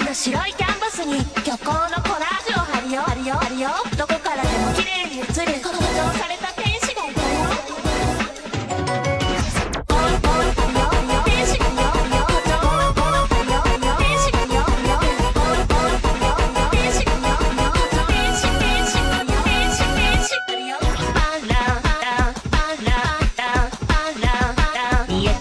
白いキャンバスに虚構のコラージュを貼るよ貼るよ貼るよ。どこからでも綺麗に映る誇張された天使がいたよ。おいおい貼るよ貼るよ天使がいるよ貼るよ誇張貼るよ貼るよ天使がいるよ貼るよおいおい貼るよ貼るよ天使がいるよ貼るよ誇張天使天使貼るよ天使天使貼るよ。あらあらあらあらあら見えた。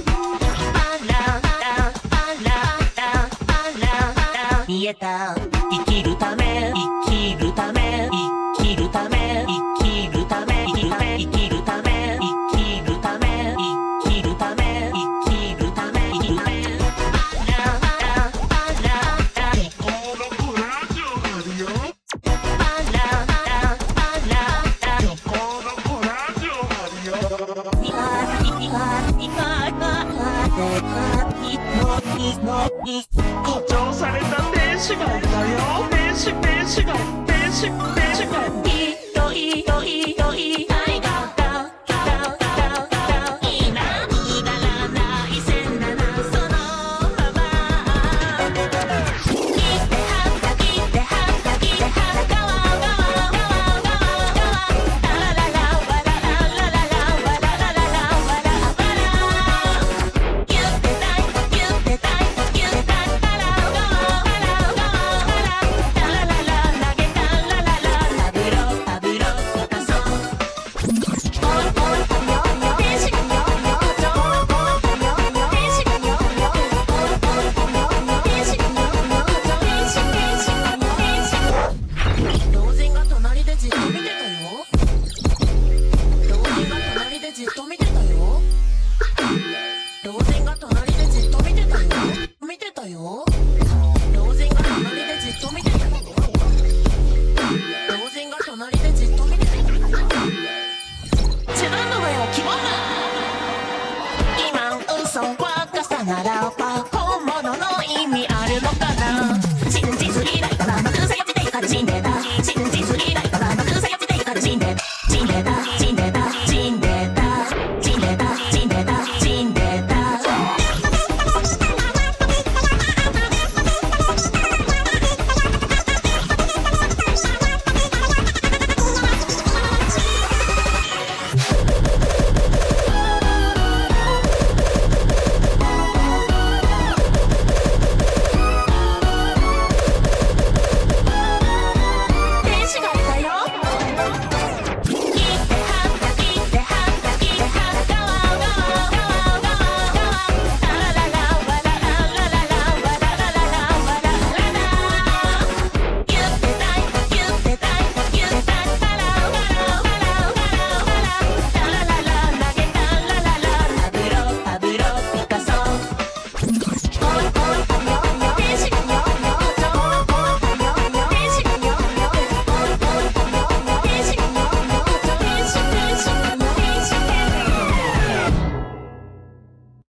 見えた。生きるため生きるため生きるため生きるため生きるため生きるため生きるため生きるため生きるため生きるため。あらあらあらあら虚構のコラージュを貼るよ。あらあらあらあら虚構のコラージュを貼るよ。にがにがにが誇張された天使がいたよ。天使天使が天使天使がいろいろいろい愛がいいな。くだらない線だなそのまま。切ってはった切ってはった切ってはったガワガワガワガワガワラララワラララララワララララワラワラ言ってたい言ってたい言ってたいララガワラガワララララ投げたラララパブロパブロピカソ。おいおい貼るよ天使がいるよ誇張貼るよ天使がいるよおいおい貼るよ天使がいるよ誇張天使天使貼るよ天使。老人が隣でじっと見てたよ。老人が隣でじっと見てたよ。老人が隣でじっと見てたよ。見てたよ。老人が隣でじっと見てたよ。老人が隣でじっと見てたよ。自分の上を決まる。今嘘を明かしたならば